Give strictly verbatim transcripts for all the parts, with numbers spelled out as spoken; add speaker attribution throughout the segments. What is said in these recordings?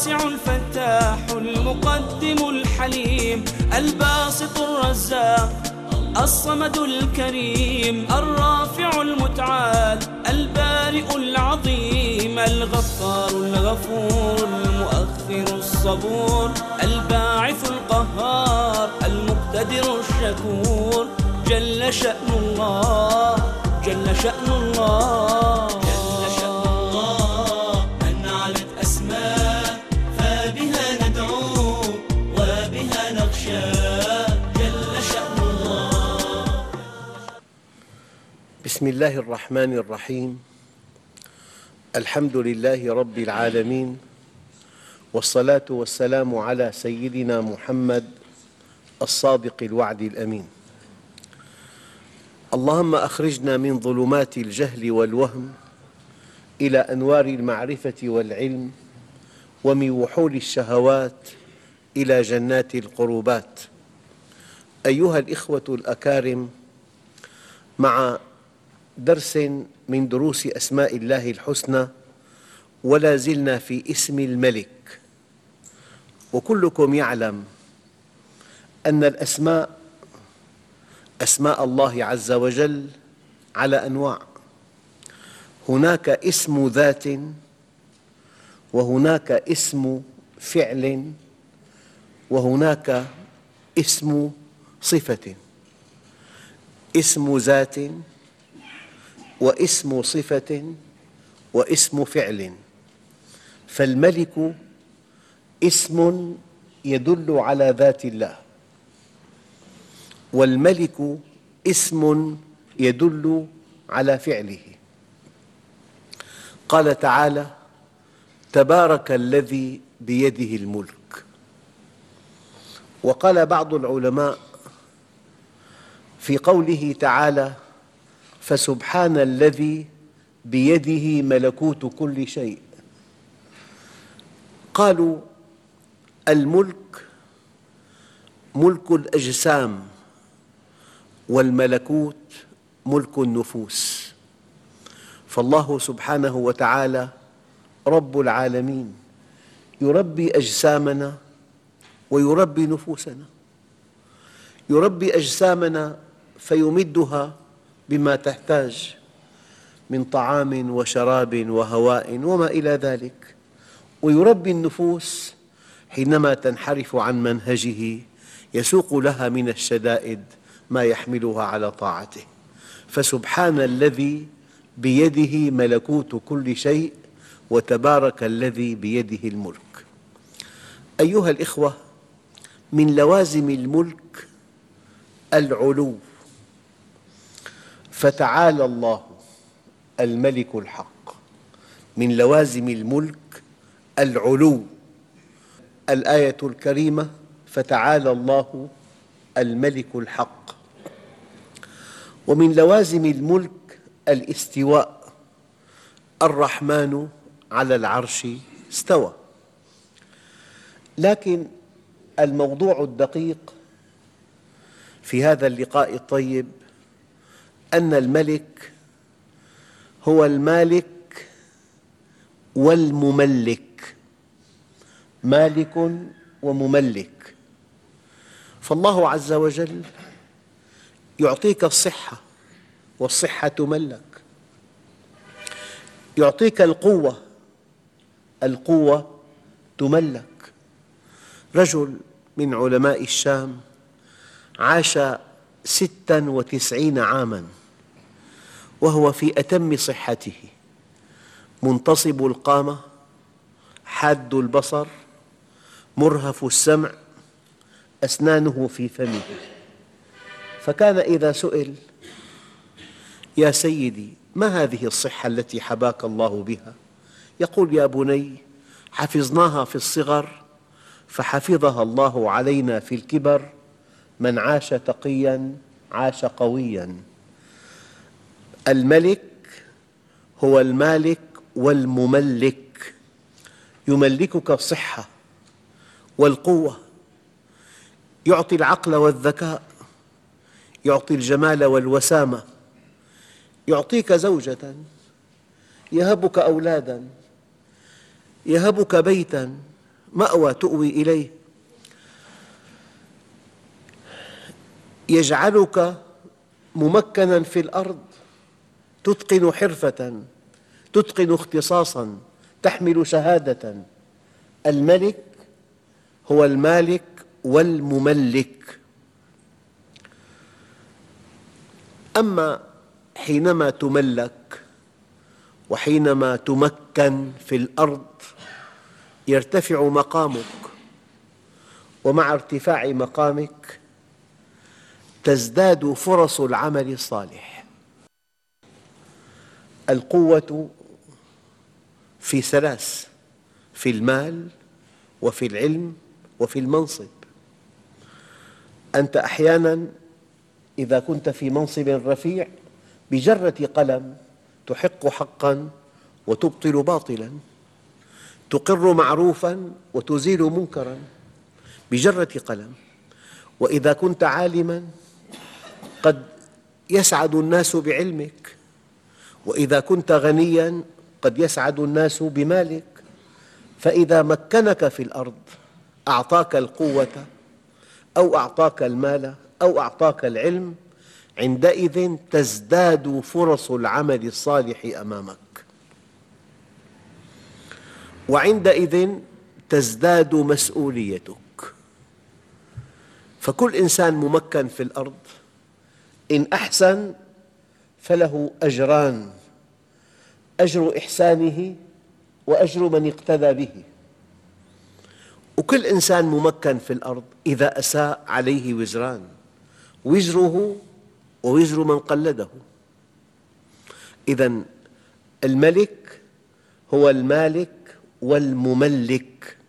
Speaker 1: الواسع الفتاح المقدم الحليم الباسط الرزاق الصمد الكريم الرافع المتعال البارئ العظيم الغفار الغفور المؤخر الصبور الباعث القهار المقتدر الشكور جل شأن الله جل شأن الله
Speaker 2: جل شأن الله من علت أسماء فبها ندعو وبها نخشى جل شأن الله.
Speaker 3: بسم الله الرحمن الرحيم. الحمد لله رب العالمين، والصلاة والسلام على سيدنا محمد الصادق الوعد الأمين. اللهم أخرجنا من ظلمات الجهل والوهم إلى أنوار المعرفة والعلم، ومن وحول الشهوات إلى جنات القربات. أيها الإخوة الأكارم، مع درس من دروس أسماء الله الحسنى، ولا زلنا في اسم الملك. وكلكم يعلم أن الأسماء أسماء الله عز وجل على أنواع. هناك اسم ذات، وهناك اسم فعل، وهناك اسم صفة. اسم ذات واسم صفة واسم فعل. فالملك اسم يدل على ذات الله، والملك اسم يدل على فعله. قال تعالى: تبارك الذي بيده الملك. وقال بعض العلماء في قوله تعالى: فسبحان الذي بيده ملكوت كل شيء، قالوا: الملك ملك الأجسام، والملكوت ملك النفوس. فالله سبحانه وتعالى رب العالمين، يربي أجسامنا ويربي نفوسنا. يربي أجسامنا فيمدها بما تحتاج من طعام وشراب وهواء وما إلى ذلك، ويربي النفوس حينما تنحرف عن منهجه يسوق لها من الشدائد ما يحملها على طاعته. فسبحان الذي بيده ملكوت كل شيء، وتبارك الذي بيده الملك. أيها الإخوة، من لوازم الملك العلو. فتعالى الله الملك الحق. من لوازم الملك العلو. الآية الكريمة: فتعالى الله الملك الحق. ومن لوازم الملك الاستواء. الرحمن على العرش استوى. لكن الموضوع الدقيق في هذا اللقاء الطيب أن الملك هو المالك والمملك. مالك ومملك. فالله عز وجل يعطيك الصحة، والصحة تملك. يعطيك القوة، القوة تملك. رجل من علماء الشام عاش ستا وتسعين عاماً وهو في أتم صحته، منتصب القامة، حاد البصر، مرهف السمع، أسنانه في فمه. فكان إذا سئل: يا سيدي، ما هذه الصحة التي حباك الله بها؟ يقول: يا بني، حفظناها في الصغر فحفظها الله علينا في الكبر. من عاش تقياً عاش قوياً. الملك هو المالك والمملك. يملكك الصحة والقوة، يعطي العقل والذكاء، يعطي الجمال والوسامة، يعطيك زوجة، يهبك أولادا، يهبك بيتا مأوى تؤوي إليه. يجعلك ممكنا في الأرض، تتقن حرفة، تتقن اختصاصا، تحمل شهادة. الملك هو المالك والمملك. أما حينما تملك وحينما تمكن في الأرض يرتفع مقامك، ومع ارتفاع مقامك تزداد فرص العمل الصالح. القوة في ثلاث: في المال وفي العلم وفي المنصب. أنت أحياناً إذا كنت في منصب رفيع بجرة قلم تحق حقاً وتبطل باطلاً، تقر معروفاً وتزيل منكراً بجرة قلم. وإذا كنت عالماً قد يسعد الناس بعلمك، وإذا كنت غنياً قد يسعد الناس بمالك. فإذا مكنك في الأرض أعطاك القوة أو أعطاك المال أو أعطاك العلم، عندئذ تزداد فرص العمل الصالح أمامك، وعندئذ تزداد مسؤوليتك. فكل إنسان ممكن في الأرض إن أحسن فله أجران: أجر إحسانه وأجر من اقتدى به. وكل إنسان ممكن في الأرض إذا أساء عليه وزران: وزره ووزر من قلده. إذن الملك هو المالك والمملك.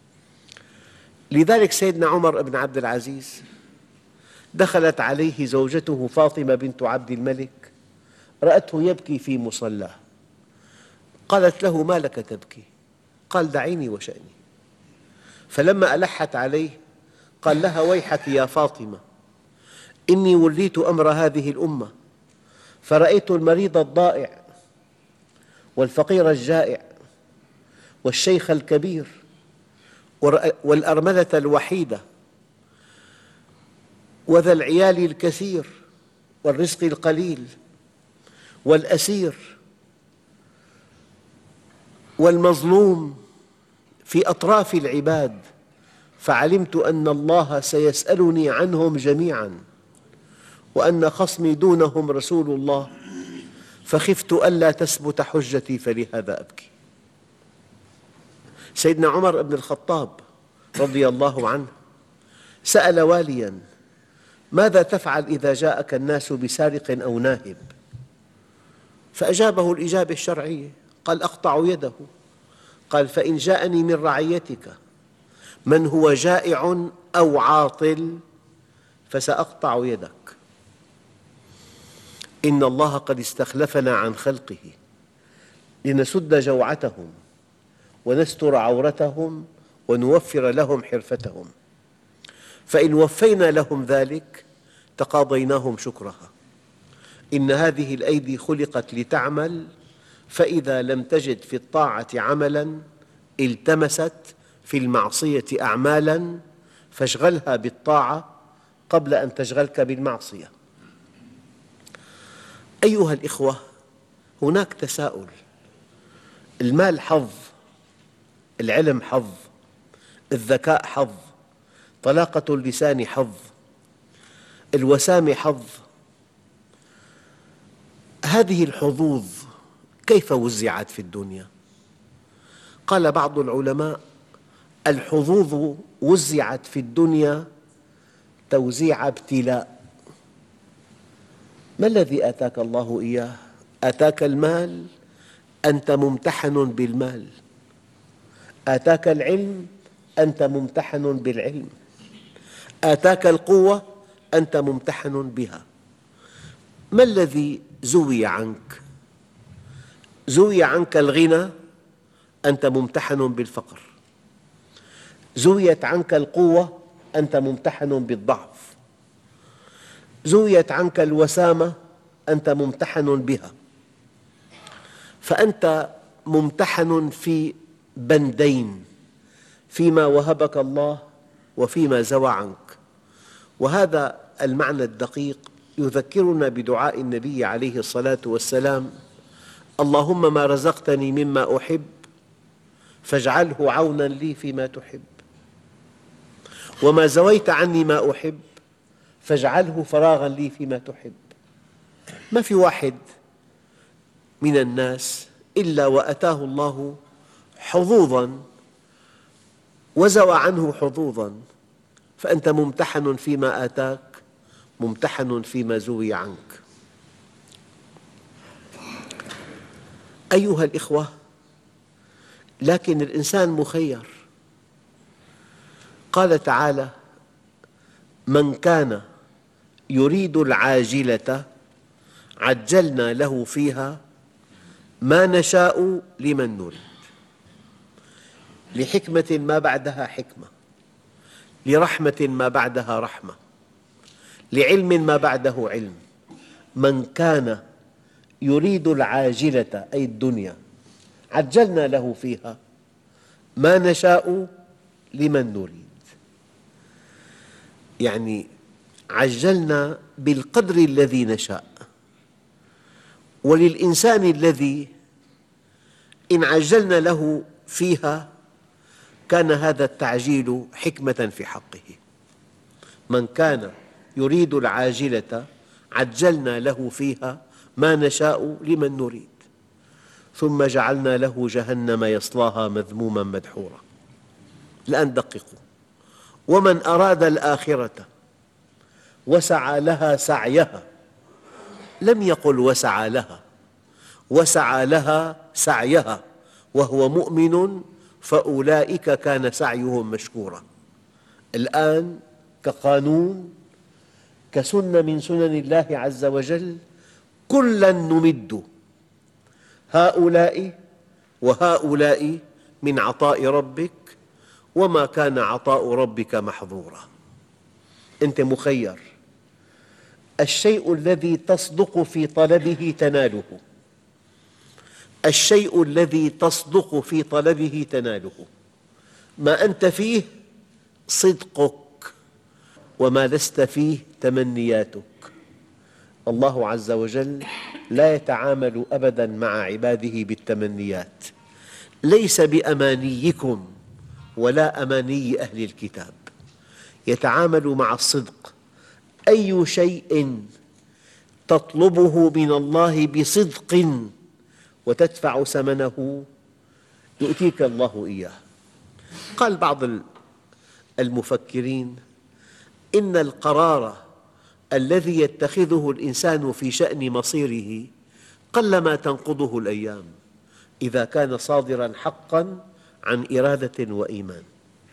Speaker 3: لذلك سيدنا عمر بن عبد العزيز دخلت عليه زوجته فاطمة بنت عبد الملك، رأته يبكي في مصلاه، قالت له: ما لك تبكي؟ قال: دعيني وشأني. فلما ألحت عليه قال لها: ويحك يا فاطمة، إني وليت أمر هذه الأمة، فرأيت المريض الضائع والفقير الجائع والشيخ الكبير والأرملة الوحيدة وذا العيال الكثير والرزق القليل والأسير والمظلوم في أطراف العباد، فعلمت أن الله سيسألني عنهم جميعاً، وأن خصمي دونهم رسول الله، فخفت ألا تثبت حجتي فلهذا أبكي. سيدنا عمر بن الخطاب رضي الله عنه سأل والياً: ماذا تفعل إذا جاءك الناس بسارق أو ناهب؟ فأجابه الإجابة الشرعية، قال: أقطع يده. قال: فإن جاءني من رعيتك من هو جائع أو عاطل فسأقطع يدك. إن الله قد استخلفنا عن خلقه لنسد جوعتهم ونستر عورتهم ونوفر لهم حرفتهم، فإن وفينا لهم ذلك تقاضيناهم شكرها. إن هذه الأيدي خلقت لتعمل، فإذا لم تجد في الطاعة عملاً التمست في المعصية أعمالاً، فاشغلها بالطاعة قبل أن تشغلك بالمعصية. أيها الإخوة، هناك تساؤل: المال حظ، العلم حظ، الذكاء حظ، طلاقة اللسان حظ، الوسامة حظ. هذه الحظوظ كيف وزعت في الدنيا؟ قال بعض العلماء: الحظوظ وزعت في الدنيا توزيع ابتلاء. ما الذي آتاك الله إياه؟ آتاك المال، أنت ممتحن بالمال. آتاك العلم، أنت ممتحن بالعلم. آتاك القوة، أنت ممتحن بها. ما الذي زوي عنك؟ زوي عنك الغنى، أنت ممتحن بالفقر. زويت عنك القوة، أنت ممتحن بالضعف. زويت عنك الوسامة، أنت ممتحن بها. فأنت ممتحن في بندين: فيما وهبك الله وفيما زوى عنك. وهذا المعنى الدقيق يذكرنا بدعاء النبي عليه الصلاة والسلام: اللهم ما رزقتني مما أحب فاجعله عونا لي فيما تحب، وما زويت عني ما أحب فاجعله فراغا لي فيما تحب. ما في واحد من الناس إلا وأتاه الله حظوظا وزوى عنه حظوظا، فأنت ممتحن فيما آتاك، ممتحن فيما زوي عنك. أيها الإخوة، لكن الإنسان مخير. قال تعالى: من كان يريد العاجلة عجلنا له فيها ما نشاء لمن نريد. لحكمة ما بعدها حكمة، لرحمة ما بعدها رحمة، لعلم ما بعده علم. من كان يريد العاجلة أي الدنيا عجلنا له فيها ما نشاء لمن نريد، يعني عجلنا بالقدر الذي نشاء. وللإنسان الذي إن عجلنا له فيها كان هذا التعجيل حكمة في حقه. من كان يريد العاجلة عجلنا له فيها ما نشاء لمن نريد، ثم جعلنا له جهنم يصلاها مذموما مدحورا. الآن دققوا: ومن أراد الآخرة وسعى لها سعيها، لم يقل وسعى لها، وسعى لها سعيها وهو مؤمن فأولئك كان سعيهم مشكورا. الآن كقانون، كسنة من سنن الله عز وجل: كلا نمد هؤلاء وهؤلاء من عطاء ربك وما كان عطاء ربك محظورا. أنت مخير. الشيء الذي تصدق في طلبه تناله، الشيء الذي تصدق في طلبه تناله. ما أنت فيه صدقك، وما لست فيه تمنياتك. الله عز وجل لا يتعامل أبداً مع عباده بالتمنيات. ليس بأمانيكم ولا أماني أهل الكتاب، يتعامل مع الصدق. أي شيء تطلبه من الله بصدق وتدفع ثمنه يؤتيك الله إياه. قال بعض المفكرين: إن القرار الذي يتخذه الإنسان في شأن مصيره قلما تنقضه الأيام إذا كان صادراً حقاً عن إرادة وإيمان.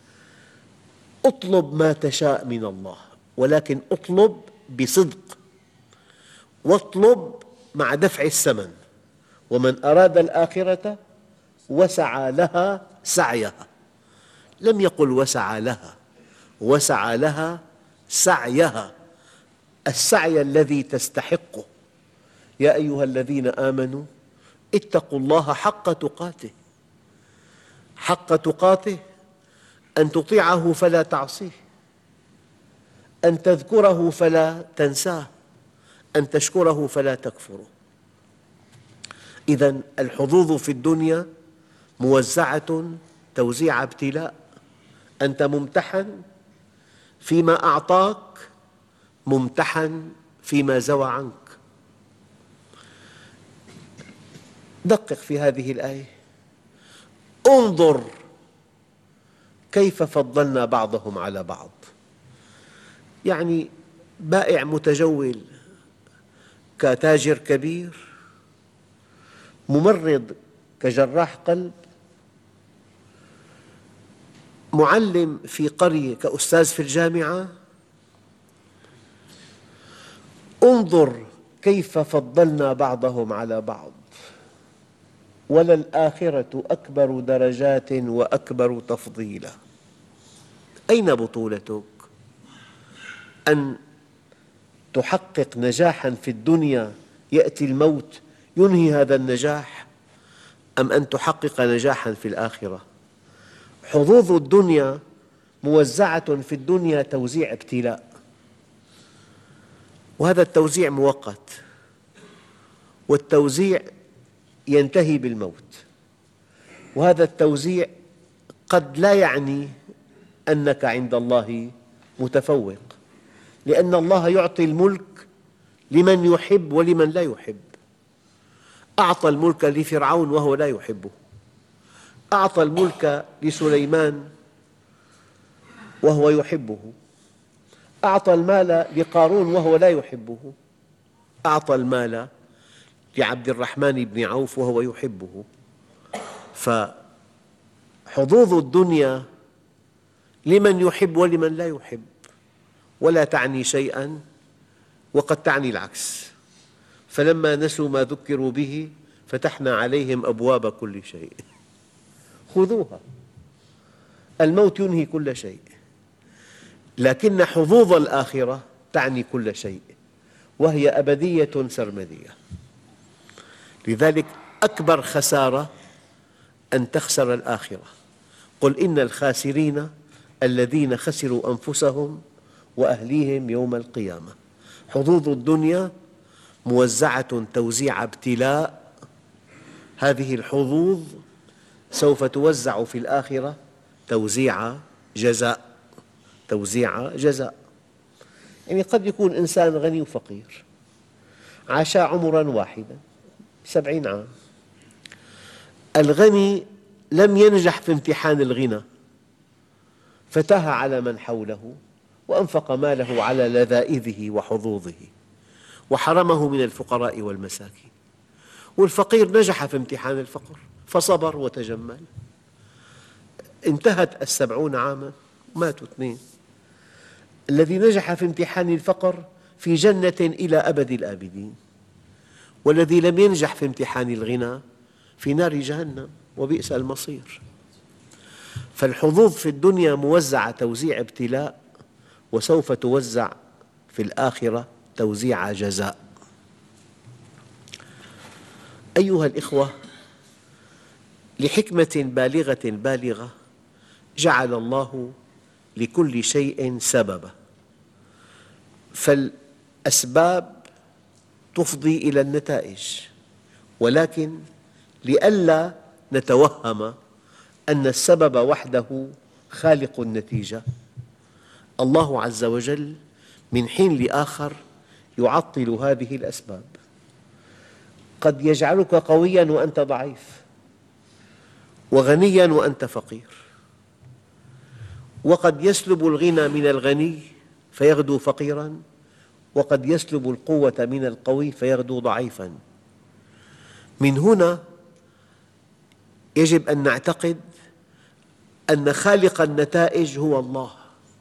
Speaker 3: اطلب ما تشاء من الله، ولكن اطلب بصدق، واطلب مع دفع الثمن. ومن أراد الآخرة وسعى لها سعيها، لم يقل وسعى لها، وسعى لها سعيها، السعي الذي تستحقه. يا أيها الذين آمنوا اتقوا الله حق تقاته. حق تقاته أن تطيعه فلا تعصيه، أن تذكره فلا تنساه، أن تشكره فلا تكفره. إذن الحظوظ في الدنيا موزعة توزيع ابتلاء. أنت ممتحن فيما أعطاك، ممتحن فيما زوى عنك. دقق في هذه الآية: انظر كيف فضلنا بعضهم على بعض. يعني بائع متجول كتاجر كبير، ممرض كجراح قلب، معلم في قرية كأستاذ في الجامعة. انظر كيف فضلنا بعضهم على بعض، وللآخرة أكبر درجات وأكبر تفضيلا. أين بطولتك؟ أن تحقق نجاحاً في الدنيا يأتي الموت ينهي هذا النجاح، أم أن تحقق نجاحاً في الآخرة؟ حظوظ الدنيا موزعة في الدنيا توزيع ابتلاء، وهذا التوزيع مؤقت، والتوزيع ينتهي بالموت، وهذا التوزيع قد لا يعني أنك عند الله متفوق، لأن الله يعطي الملك لمن يحب ولمن لا يحب. أعطى الملك لفرعون وهو لا يحبه، أعطى الملك لسليمان وهو يحبه، أعطى المال لقارون وهو لا يحبه، أعطى المال لعبد الرحمن بن عوف وهو يحبه. فحظوظ الدنيا لمن يحب ولمن لا يحب، ولا تعني شيئا وقد تعني العكس. فلما نسوا ما ذكروا به فتحنا عليهم أبواب كل شيء. خذوها، الموت ينهي كل شيء، لكن حظوظ الآخرة تعني كل شيء، وهي أبدية سرمدية. لذلك أكبر خسارة أن تخسر الآخرة. قل إن الخاسرين الذين خسروا أنفسهم وأهليهم يوم القيامة. حظوظ الدنيا موزعة توزيع ابتلاء، هذه الحظوظ سوف توزع في الآخرة توزيع جزاء، توزيع جزاء. يعني قد يكون إنسان غني وفقير، عاشا عمراً واحداً سبعين عام. الغني لم ينجح في امتحان الغنى فتاه على من حوله وأنفق ماله على لذائذه وحظوظه وحرمه من الفقراء والمساكين. والفقير نجح في امتحان الفقر فصبر وتجمل، انتهت السبعون عاما ماتوا اثنين. الذي نجح في امتحان الفقر في جنة إلى أبد الآبدين، والذي لم ينجح في امتحان الغنى في نار جهنم وبئس المصير. فالحظوظ في الدنيا موزعة توزيع ابتلاء، وسوف توزع في الآخرة توزيع جزاء. أيها الإخوة، لحكمة بالغة بالغة جعل الله لكل شيء سببا، فالأسباب تفضي إلى النتائج، ولكن لئلا نتوهم أن السبب وحده خالق النتيجة، الله عز وجل من حين لآخر يعطل هذه الأسباب. قد يجعلك قوياً وأنت ضعيف، وغنياً وأنت فقير، وقد يسلب الغنى من الغني فيغدو فقيراً، وقد يسلب القوة من القوي فيغدو ضعيفاً. من هنا يجب أن نعتقد أن خالق النتائج هو الله.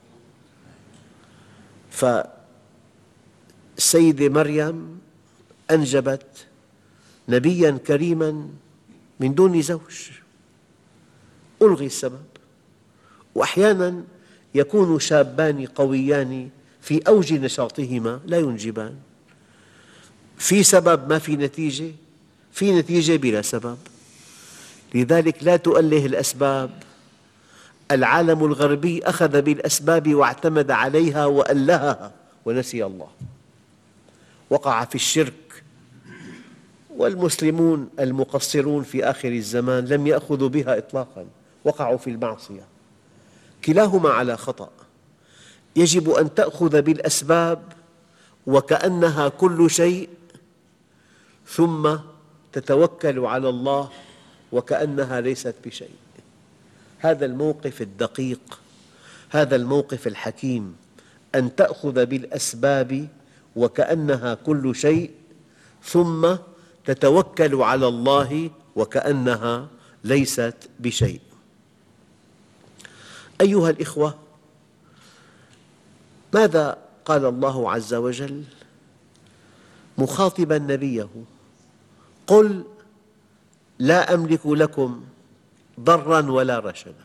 Speaker 3: فالسيدة مريم أنجبت نبياً كريماً من دون زوج، ألغي السبب. وأحياناً يكون شابان قويان في أوج نشاطهما لا ينجبان، في سبب ما في نتيجة، في نتيجة بلا سبب. لذلك لا تؤله الأسباب. العالم الغربي أخذ بالأسباب واعتمد عليها وألهها ونسي الله، وقع في الشرك. والمسلمون المقصرون في آخر الزمان لم يأخذوا بها إطلاقاً، وقعوا في المعصية. كلاهما على خطأ. يجب أن تأخذ بالأسباب وكأنها كل شيء، ثم تتوكل على الله وكأنها ليست بشيء. هذا الموقف الدقيق، هذا الموقف الحكيم، أن تأخذ بالأسباب وكأنها كل شيء، ثم تتوكل على الله وكأنها ليست بشيء. أيها الإخوة، ماذا قال الله عز وجل مخاطباً نبيه؟ قل لا أملك لكم ضراً ولا رشدا،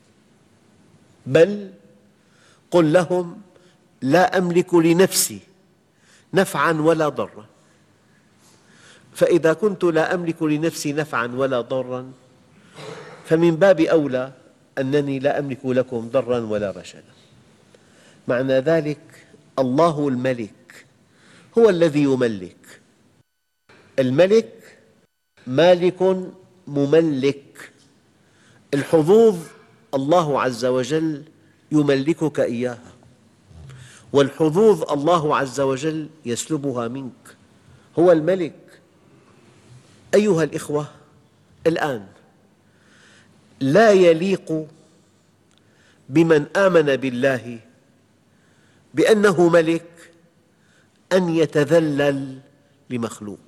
Speaker 3: بل قل لهم لا أملك لنفسي نفعاً ولا ضراً. فإذا كنت لا أملك لنفسي نفعاً ولا ضراً، فمن باب أولى أنني لا أملك لكم ضرا ولا رشدا. معنى ذلك الله الملك هو الذي يملك. الملك مالك مملك. الحظوظ الله عز وجل يملكك إياها، والحظوظ الله عز وجل يسلبها منك. هو الملك. أيها الإخوة، الآن لا يليق بمن آمن بالله بأنه ملك أن يتذلل لمخلوق.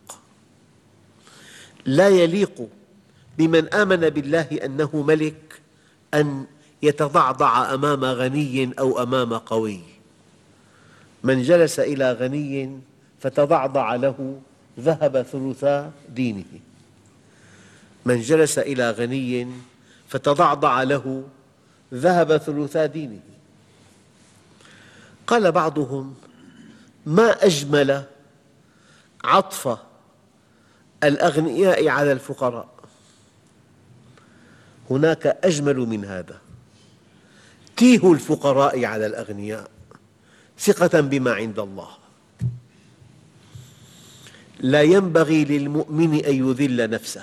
Speaker 3: لا يليق بمن آمن بالله أنه ملك أن يتضعضع أمام غني أو أمام قوي. من جلس إلى غني فتضعضع له ذهب ثلثا دينه. من جلس إلى غني فتضعضع له ذهب ثلثا دينه. قال بعضهم: ما أجمل عطف الأغنياء على الفقراء. هناك أجمل من هذا. تيه الفقراء على الأغنياء ثقة بما عند الله. لا ينبغي للمؤمن أن يذل نفسه.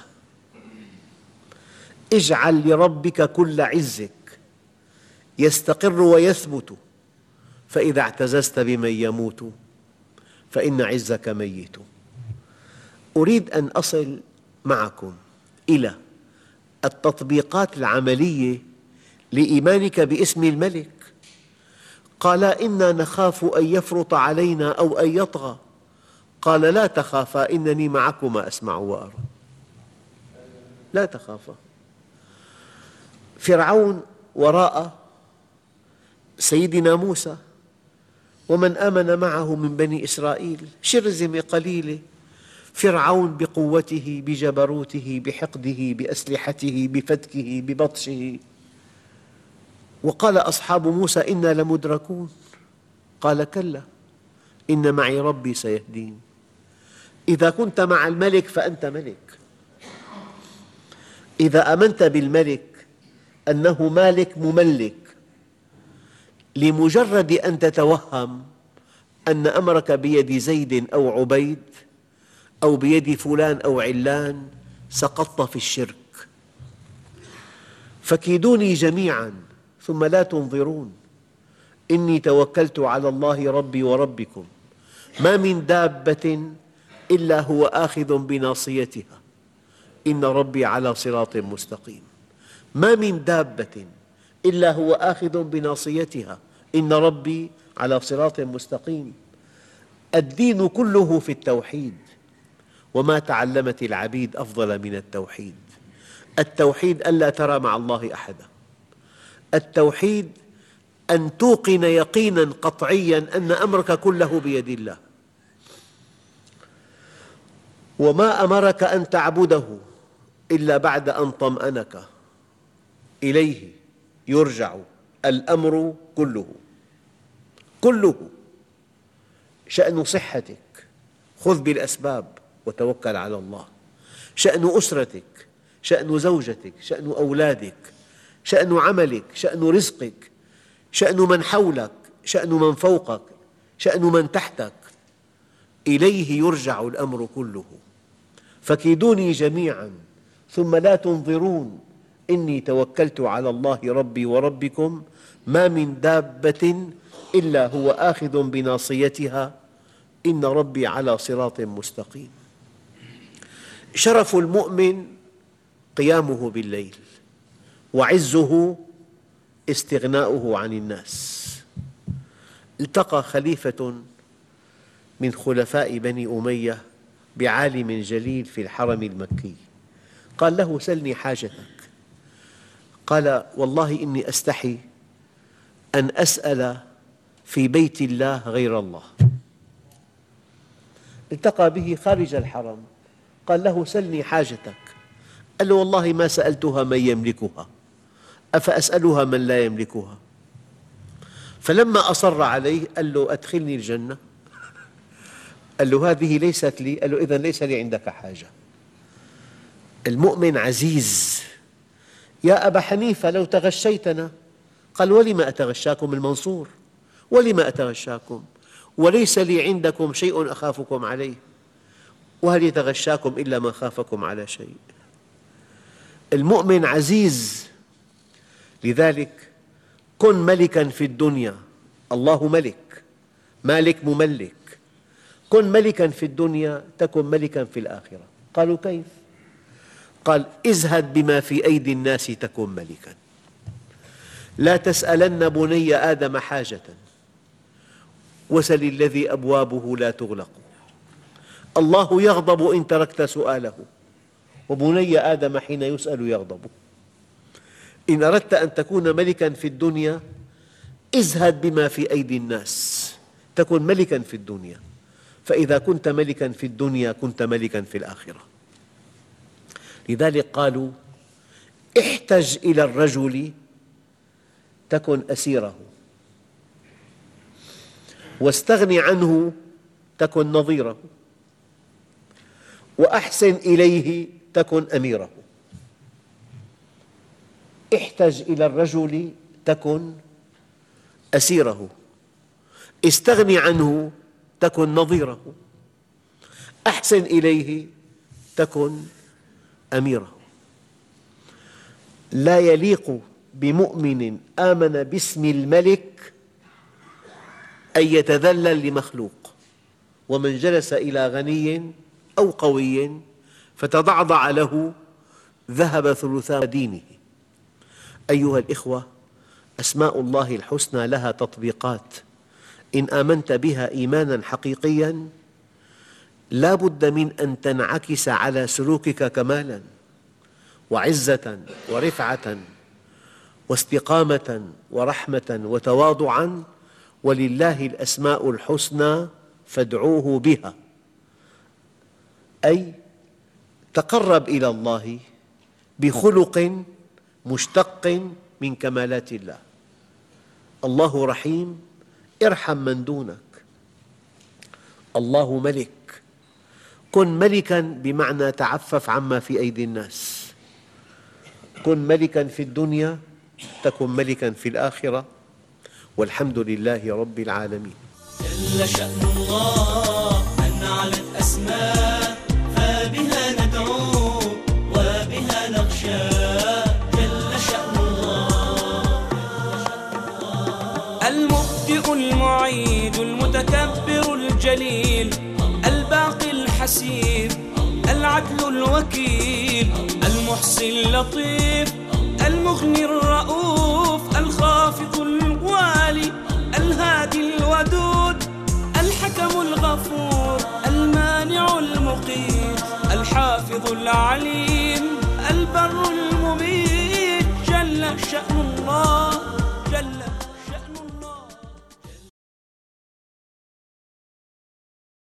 Speaker 3: اجعل لربك كل عزك يستقر ويثبت، فإذا اعتززت بمن يموت فإن عزك ميت. أريد أن أصل معكم إلى التطبيقات العملية لإيمانك باسم الملك. قال: إنا نخاف أن يفرط علينا أو أن يطغى. قال: لا تخافا إنني معكما أسمع وأرى. لا تخافا. فرعون وراء سيدنا موسى ومن آمن معه من بني إسرائيل شرذمة قليلة. فرعون بقوته، بجبروته، بحقده، بأسلحته، بفتكه، ببطشه. وقال أصحاب موسى: إنا لمدركون. قال: كلا إن معي ربي سيهدين. إذا كنت مع الملك فأنت ملك. إذا آمنت بالملك أنه مالك مملك، لمجرد أن تتوهم أن أمرك بيد زيد أو عبيد أو بيد فلان أو علان، سقطت في الشرك. فكيدوني جميعا ثم لا تنظرون إني توكلت على الله ربي وربكم ما من دابة إلا هو آخذ بناصيتها إن ربي على صراط مستقيم. ما من دابة إلا هو آخذ بناصيتها إن ربي على صراط مستقيم. الدين كله في التوحيد، وما تعلمت العبيد أفضل من التوحيد. التوحيد ألا ترى مع الله أحدا. التوحيد أن توقن يقينا قطعيا أن أمرك كله بيد الله، وما أمرك أن تعبده إلا بعد أن طمأنك. إليه يرجع الأمر كله كله. شأن صحتك خذ بالأسباب وتوكل على الله. شأن أسرتك، شأن زوجتك، شأن أولادك، شأن عملك، شأن رزقك، شأن من حولك، شأن من فوقك، شأن من تحتك. إليه يرجع الأمر كله. فكيدوني جميعا ثم لا تنظرون إني توكلت على الله ربي وربكم ما من دابة إلا هو آخذ بناصيتها إن ربي على صراط مستقيم. شرف المؤمن قيامه بالليل، وعزه استغناؤه عن الناس. التقى خليفة من خلفاء بني أمية بعالم جليل في الحرم المكي. قال له: سلني حاجتك. قال: والله إني أستحي أن أسأل في بيت الله غير الله. التقى به خارج الحرم. قال له: سلني حاجتك. قال له: والله ما سألتها من يملكها، أفأسألها من لا يملكها؟ فلما أصر عليه قال له: أدخلني الجنة. قال له: هذه ليست لي. قال له: إذن ليس لي عندك حاجة. المؤمن عزيز، يا أبا حنيفة لو تغشيتنا. قال ولم أتغشاكم المنصور، ولم أتغشاكم وليس لي عندكم شيء أخافكم عليه، وهل يتغشاكم إلا من خافكم على شيء. المؤمن عزيز، لذلك كن ملكا في الدنيا. الله ملك، مالك مملك. كن ملكا في الدنيا تكن ملكا في الآخرة. قالوا كيف؟ قال ازهد بما في أيدي الناس تكن ملكا. لا تسألن بني آدم حاجة وسل الذي أبوابه لا تغلق. الله يغضب إن تركت سؤاله، وبني آدم حين يسأل يغضب. إن أردت أن تكون ملكا في الدنيا ازهد بما في أيدي الناس تكن ملكا في الدنيا، فإذا كنت ملكا في الدنيا كنت ملكا في الآخرة. لذلك قالوا احتج إلى الرجل تكن أسيره، واستغن عنه تكن نظيره، وأحسن إليه تكن أميره. احتج إلى الرجل تكن أسيره، استغن عنه تكن نظيره، أحسن إليه تكن أميره. لا يليق بمؤمن آمن باسم الملك أن يتذلل لمخلوق، ومن جلس إلى غني أو قوي فتضعضع له ذهب ثلثا دينه. أيها الإخوة، أسماء الله الحسنى لها تطبيقات. إن آمنت بها إيمانا حقيقيا لا بد من أن تنعكس على سلوكك كمالا وعزة ورفعة واستقامة ورحمة وتواضعا. ولله الأسماء الحسنى فادعوه بها، أي تقرب إلى الله بخلق مشتق من كمالات الله. الله رحيم، ارحم من دونك. الله ملك، كن ملكا بمعنى تعفف عما في أيدي الناس. كن ملكا في الدنيا تكن ملكا في الآخرة، والحمد لله رب العالمين.
Speaker 2: جل شأن الله أن علت أسماء، فبها ندعو وبها نخشى. جل شأن الله
Speaker 1: المبدئ المعيد المتكبر الجليل الباقي الحسيب العدل الوكيل المحصي اللطيف المغني الرؤوف الخافض الوالي الهادي الودود الحكم الغفور المانع المقيت الحافظ العليم البر المميت. جل شأن الله